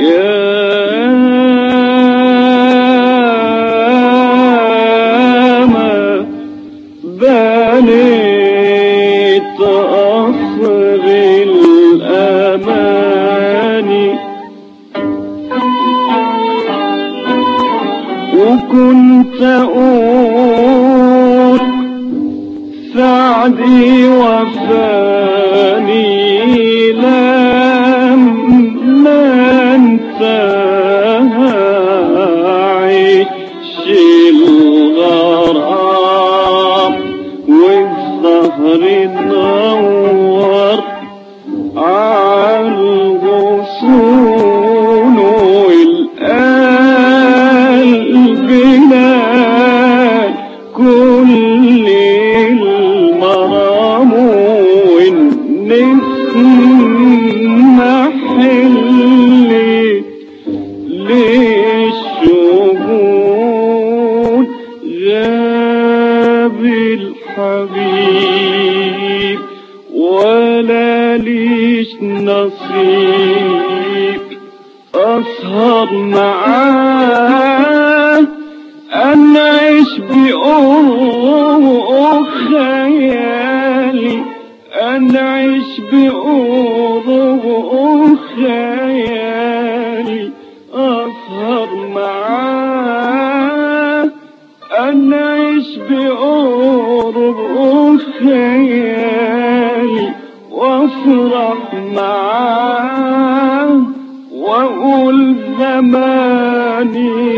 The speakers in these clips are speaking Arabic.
بنيت قصر الأماني وكنت أقول سعدي وفاني لما انتهى عيش الغرام والسهر نور عالغصون والقلب نال كل المرام والنسمة حلت للشهود غاب الحبيب ولا ليش نصيب أسهر معاه أنعيش بقرب خيالي أنعيش بقرب خيالي أسهر معاه أنعيش بقرب خيالي وافرح معاه واقول زماني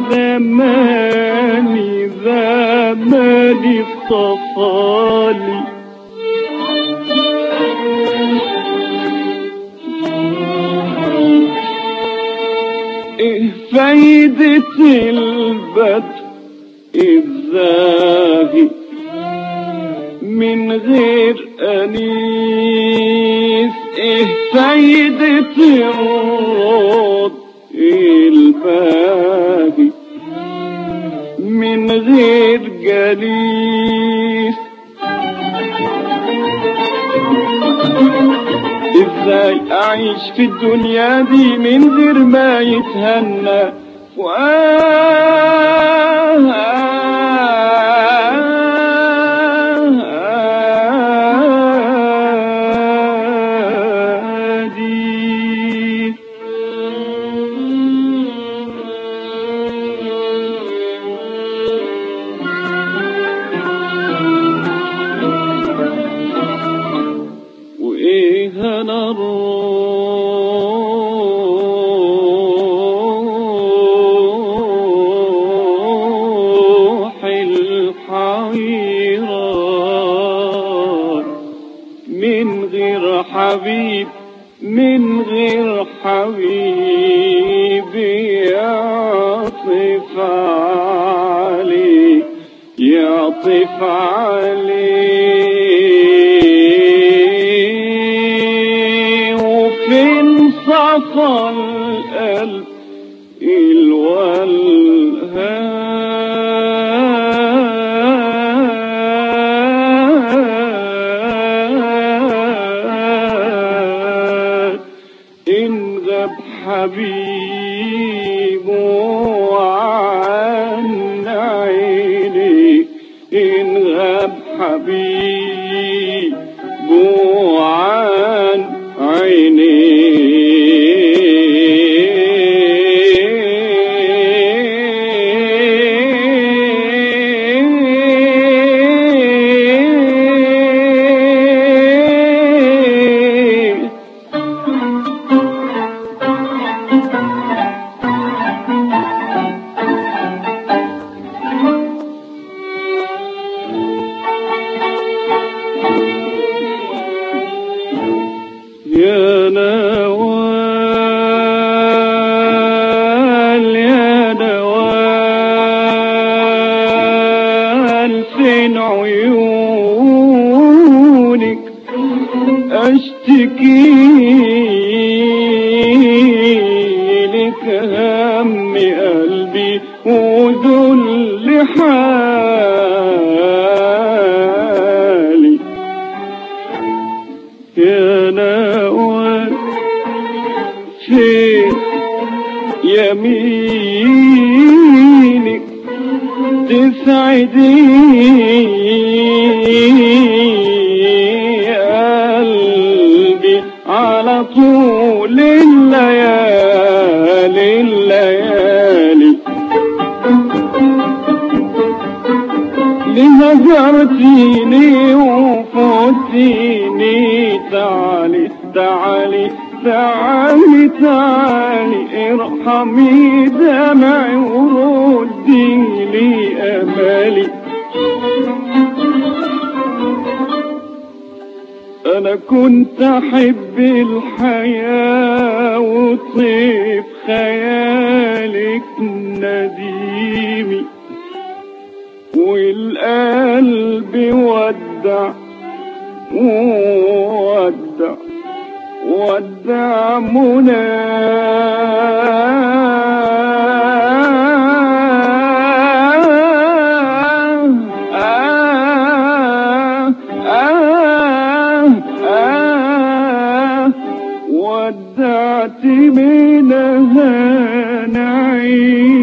زماني زماني اصطفالي ايه فايدة البدء الزاهي من غير أنيس ايه فايدة الرد الباهي من غير جليس ازاي اعيش في الدنيا دي من غير ما يتهنى وإيه أنا الروح الحيران من غير حبيب من غير حبيب يعطف علي يعطف علي وفين صفى القلب الولهان إن غاب حبيبه عن عيني إن غاب حبيبه عن عيني يا نوال يا نوال فين عيونك اشتكي لك هم قلبي وذل حالي يا نوال يمينك تسعدي قلبي على طول الليالي لهجرتيني وفوتيني تعالي تعالي تعالي تعالي ارحمي دمعي وردي لي امالي. انا كنت احب الحياة وطيب خيالك نديمي والقلب ودع ودعت منها نعيم.